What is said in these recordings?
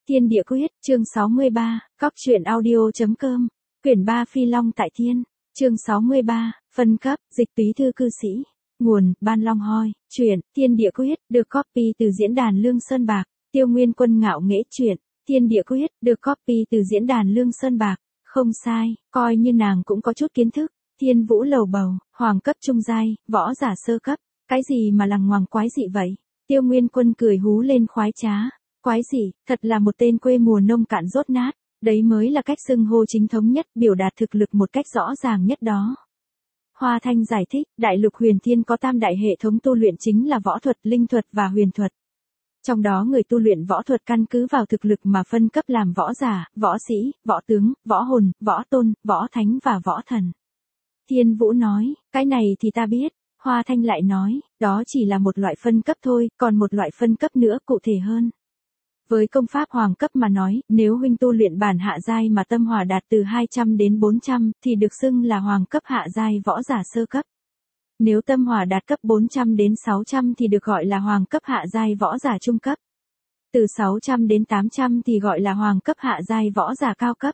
Thiên địa quyết, chương 63, cóc truyện audio.com, quyển 3 Phi Long tại Thiên, chương 63, phân cấp, dịch túy thư cư sĩ, nguồn, Ban Long Hoi, truyện, Thiên địa quyết, được copy từ diễn đàn Lương Sơn Bạc, Tiêu Nguyên Quân ngạo nghễ truyện, Thiên địa quyết, được copy từ diễn đàn Lương Sơn Bạc, không sai, coi như nàng cũng có chút kiến thức, Thiên Vũ lầu bầu, hoàng cấp trung giai, võ giả sơ cấp, cái gì mà lằng ngoằng quái dị vậy? Tiêu Nguyên Quân cười hú lên khoái trá. Quái gì, thật là một tên quê mùa nông cạn dốt nát, đấy mới là cách xưng hô chính thống nhất, biểu đạt thực lực một cách rõ ràng nhất đó. Hoa Thanh giải thích, Đại Lục Huyền Thiên có tam đại hệ thống tu luyện chính là võ thuật, linh thuật và huyền thuật. Trong đó người tu luyện võ thuật căn cứ vào thực lực mà phân cấp làm võ giả, võ sĩ, võ tướng, võ hồn, võ tôn, võ thánh và võ thần. Thiên Vũ nói, cái này thì ta biết. Hoa Thanh lại nói, đó chỉ là một loại phân cấp thôi, còn một loại phân cấp nữa cụ thể hơn. Với công pháp hoàng cấp mà nói, nếu huynh tu luyện bản hạ giai mà tâm hỏa đạt từ 200 đến 400, thì được xưng là hoàng cấp hạ giai võ giả sơ cấp. Nếu tâm hỏa đạt cấp 400 đến 600 thì được gọi là hoàng cấp hạ giai võ giả trung cấp. Từ 600 đến 800 thì gọi là hoàng cấp hạ giai võ giả cao cấp.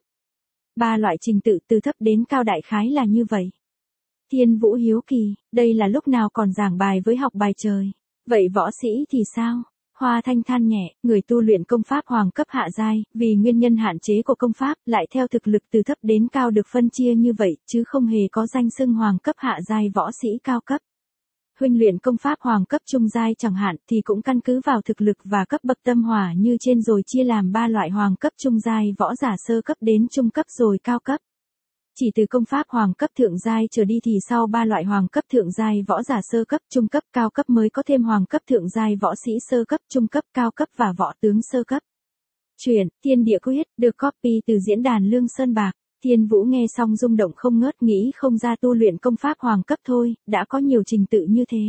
Ba loại trình tự từ thấp đến cao đại khái là như vậy. Thiên Vũ hiếu kỳ, đây là lúc nào còn giảng bài với học bài trời. Vậy võ sĩ thì sao? Hoa Thanh than nhẹ, người tu luyện công pháp hoàng cấp hạ giai, vì nguyên nhân hạn chế của công pháp, lại theo thực lực từ thấp đến cao được phân chia như vậy, chứ không hề có danh xưng hoàng cấp hạ giai võ sĩ cao cấp. Huynh luyện công pháp hoàng cấp trung giai chẳng hạn, thì cũng căn cứ vào thực lực và cấp bậc tâm hỏa như trên rồi chia làm ba loại hoàng cấp trung giai võ giả sơ cấp đến trung cấp rồi cao cấp. Chỉ từ công pháp hoàng cấp thượng giai trở đi thì sau ba loại hoàng cấp thượng giai võ giả sơ cấp, trung cấp, cao cấp mới có thêm hoàng cấp thượng giai võ sĩ sơ cấp, trung cấp, cao cấp và võ tướng sơ cấp. Truyện, Thiên địa quyết, được copy từ diễn đàn Lương Sơn Bạc. Thiên Vũ nghe xong rung động không ngớt, nghĩ không ra tu luyện công pháp hoàng cấp thôi, đã có nhiều trình tự như thế.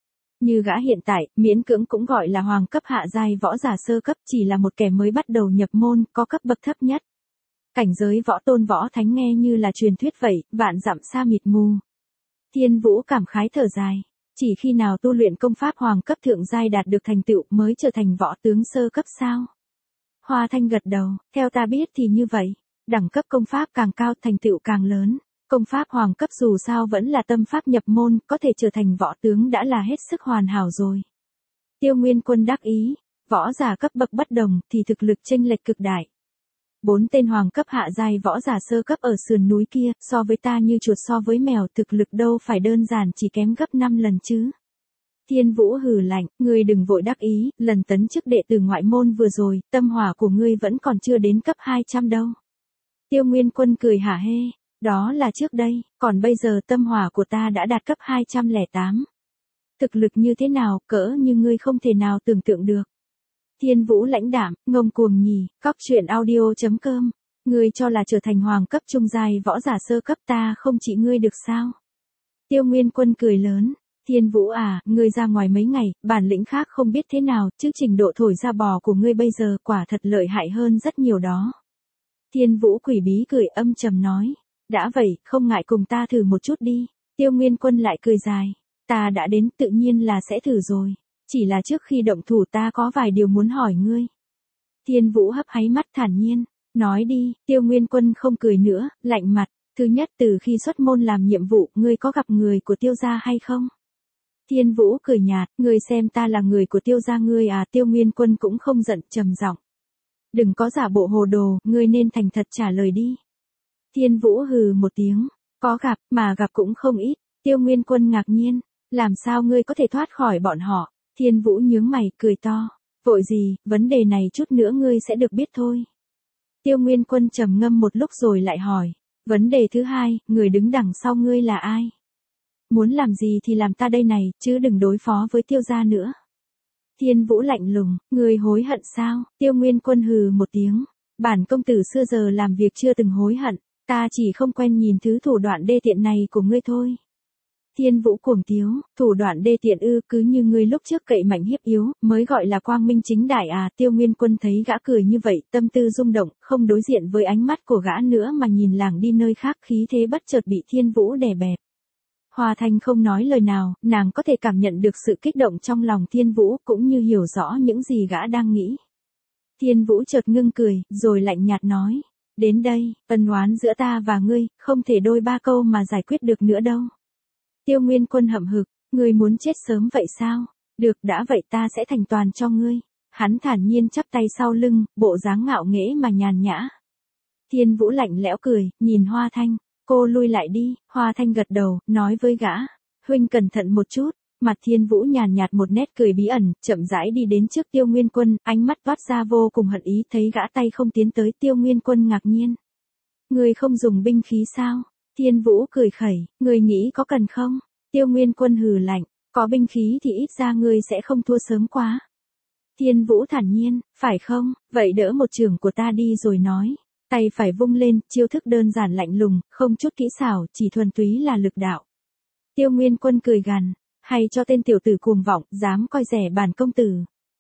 Như gã hiện tại, miễn cưỡng cũng gọi là hoàng cấp hạ giai võ giả sơ cấp, chỉ là một kẻ mới bắt đầu nhập môn, có cấp bậc thấp nhất. Cảnh giới võ tôn võ thánh nghe như là truyền thuyết vậy, vạn dặm xa mịt mù. Thiên Vũ cảm khái thở dài. Chỉ khi nào tu luyện công pháp hoàng cấp thượng giai đạt được thành tựu mới trở thành võ tướng sơ cấp sao? Hoa Thanh gật đầu, theo ta biết thì như vậy. Đẳng cấp công pháp càng cao thành tựu càng lớn. Công pháp hoàng cấp dù sao vẫn là tâm pháp nhập môn, có thể trở thành võ tướng đã là hết sức hoàn hảo rồi. Tiêu Nguyên Quân đắc ý, võ giả cấp bậc bất đồng thì thực lực chênh lệch cực đại. 4 tên hoàng cấp hạ giai võ giả sơ cấp ở sườn núi kia, so với ta như chuột so với mèo, thực lực đâu phải đơn giản chỉ kém gấp 5 lần chứ. Thiên Vũ hừ lạnh, ngươi đừng vội đắc ý, lần tấn chức đệ tử ngoại môn vừa rồi, tâm hỏa của ngươi vẫn còn chưa đến cấp 200 đâu. Tiêu Nguyên Quân cười hả hê, đó là trước đây, còn bây giờ tâm hỏa của ta đã đạt cấp 208. Thực lực như thế nào, cỡ như ngươi không thể nào tưởng tượng được. Thiên Vũ lãnh đạm, ngông cuồng nhỉ, cóc truyện audio.com, ngươi cho là trở thành hoàng cấp trung giai võ giả sơ cấp ta không chỉ ngươi được sao? Tiêu Nguyên Quân cười lớn, Thiên Vũ à, ngươi ra ngoài mấy ngày, bản lĩnh khác không biết thế nào, chứ trình độ thổi ra bò của ngươi bây giờ quả thật lợi hại hơn rất nhiều đó. Thiên Vũ quỷ bí cười âm trầm nói, đã vậy, không ngại cùng ta thử một chút đi. Tiêu Nguyên Quân lại cười dài, ta đã đến tự nhiên là sẽ thử rồi. Chỉ là trước khi động thủ ta có vài điều muốn hỏi ngươi. Thiên Vũ hấp háy mắt thản nhiên, nói đi. Tiêu Nguyên Quân không cười nữa, lạnh mặt. Thứ nhất, từ khi xuất môn làm nhiệm vụ, ngươi có gặp người của Tiêu gia hay không? Thiên Vũ cười nhạt, ngươi xem ta là người của Tiêu gia ngươi à? Tiêu Nguyên Quân cũng không giận, trầm giọng. Đừng có giả bộ hồ đồ, ngươi nên thành thật trả lời đi. Thiên Vũ hừ một tiếng, có gặp, mà gặp cũng không ít. Tiêu Nguyên Quân ngạc nhiên, làm sao ngươi có thể thoát khỏi bọn họ? Thiên Vũ nhướng mày, cười to. Vội gì, vấn đề này chút nữa ngươi sẽ được biết thôi. Tiêu Nguyên Quân trầm ngâm một lúc rồi lại hỏi. Vấn đề thứ hai, người đứng đằng sau ngươi là ai? Muốn làm gì thì làm ta đây này, chứ đừng đối phó với Tiêu gia nữa. Thiên Vũ lạnh lùng, ngươi hối hận sao? Tiêu Nguyên Quân hừ một tiếng. Bản công tử xưa giờ làm việc chưa từng hối hận, ta chỉ không quen nhìn thứ thủ đoạn đê tiện này của ngươi thôi. Thiên Vũ cuồng tiếu, thủ đoạn đê tiện ư? Cứ như ngươi lúc trước cậy mạnh hiếp yếu, mới gọi là quang minh chính đại à? Tiêu Nguyên Quân thấy gã cười như vậy, tâm tư rung động, không đối diện với ánh mắt của gã nữa mà nhìn lảng đi nơi khác, khí thế bất chợt bị Thiên Vũ đè bẹp. Hoa Thanh không nói lời nào, nàng có thể cảm nhận được sự kích động trong lòng Thiên Vũ, cũng như hiểu rõ những gì gã đang nghĩ. Thiên Vũ chợt ngưng cười, rồi lạnh nhạt nói. Đến đây, ân oán giữa ta và ngươi, không thể đôi ba câu mà giải quyết được nữa đâu. Tiêu Nguyên Quân hậm hực, ngươi muốn chết sớm vậy sao? Được, đã vậy ta sẽ thành toàn cho ngươi. Hắn thản nhiên chắp tay sau lưng, bộ dáng ngạo nghễ mà nhàn nhã. Thiên Vũ lạnh lẽo cười, nhìn Hoa Thanh, cô lui lại đi. Hoa Thanh gật đầu, nói với gã, huynh cẩn thận một chút. Mặt Thiên Vũ nhàn nhạt một nét cười bí ẩn, chậm rãi đi đến trước Tiêu Nguyên Quân, ánh mắt toát ra vô cùng hận ý, thấy gã tay không tiến tới. Tiêu Nguyên Quân ngạc nhiên. Ngươi không dùng binh khí sao? Thiên Vũ cười khẩy, ngươi nghĩ có cần không? Tiêu Nguyên Quân hừ lạnh, có binh khí thì ít ra ngươi sẽ không thua sớm quá. Thiên Vũ thản nhiên, phải không? Vậy đỡ một chưởng của ta đi rồi nói. Tay phải vung lên, chiêu thức đơn giản lạnh lùng, không chút kỹ xảo, chỉ thuần túy là lực đạo. Tiêu Nguyên Quân cười gằn, hay cho tên tiểu tử cuồng vọng, dám coi rẻ bản công tử.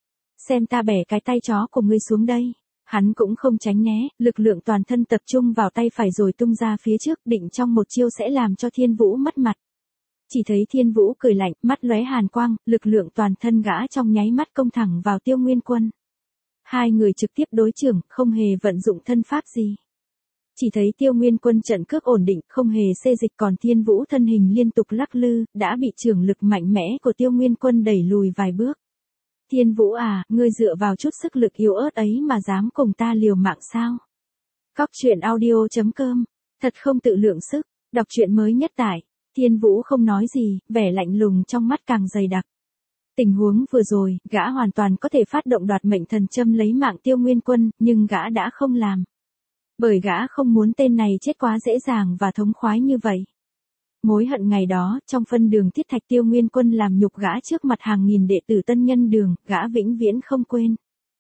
Xem ta bẻ cái tay chó của ngươi xuống đây. Hắn cũng không tránh né, lực lượng toàn thân tập trung vào tay phải rồi tung ra phía trước, định trong một chiêu sẽ làm cho Thiên Vũ mất mặt. Chỉ thấy Thiên Vũ cười lạnh, mắt lóe hàn quang, lực lượng toàn thân gã trong nháy mắt công thẳng vào Tiêu Nguyên Quân. Hai người trực tiếp đối chưởng, không hề vận dụng thân pháp gì. Chỉ thấy Tiêu Nguyên Quân trận cước ổn định, không hề xê dịch, còn Thiên Vũ thân hình liên tục lắc lư, đã bị chưởng lực mạnh mẽ của Tiêu Nguyên Quân đẩy lùi vài bước. Thiên Vũ à, ngươi dựa vào chút sức lực yếu ớt ấy mà dám cùng ta liều mạng sao? Cóc truyện audio.com, thật không tự lượng sức, đọc truyện mới nhất tại. Thiên Vũ không nói gì, vẻ lạnh lùng trong mắt càng dày đặc. Tình huống vừa rồi, gã hoàn toàn có thể phát động đoạt mệnh thần châm lấy mạng Tiêu Nguyên Quân, nhưng gã đã không làm. Bởi gã không muốn tên này chết quá dễ dàng và thống khoái như vậy. Mối hận ngày đó, trong phân đường thiết thạch Tiêu Nguyên Quân làm nhục gã trước mặt hàng nghìn đệ tử Tân Nhân Đường, gã vĩnh viễn không quên.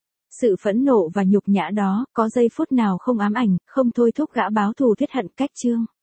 Sự phẫn nộ và nhục nhã đó, có giây phút nào không ám ảnh, không thôi thúc gã báo thù thiết hận cách chương.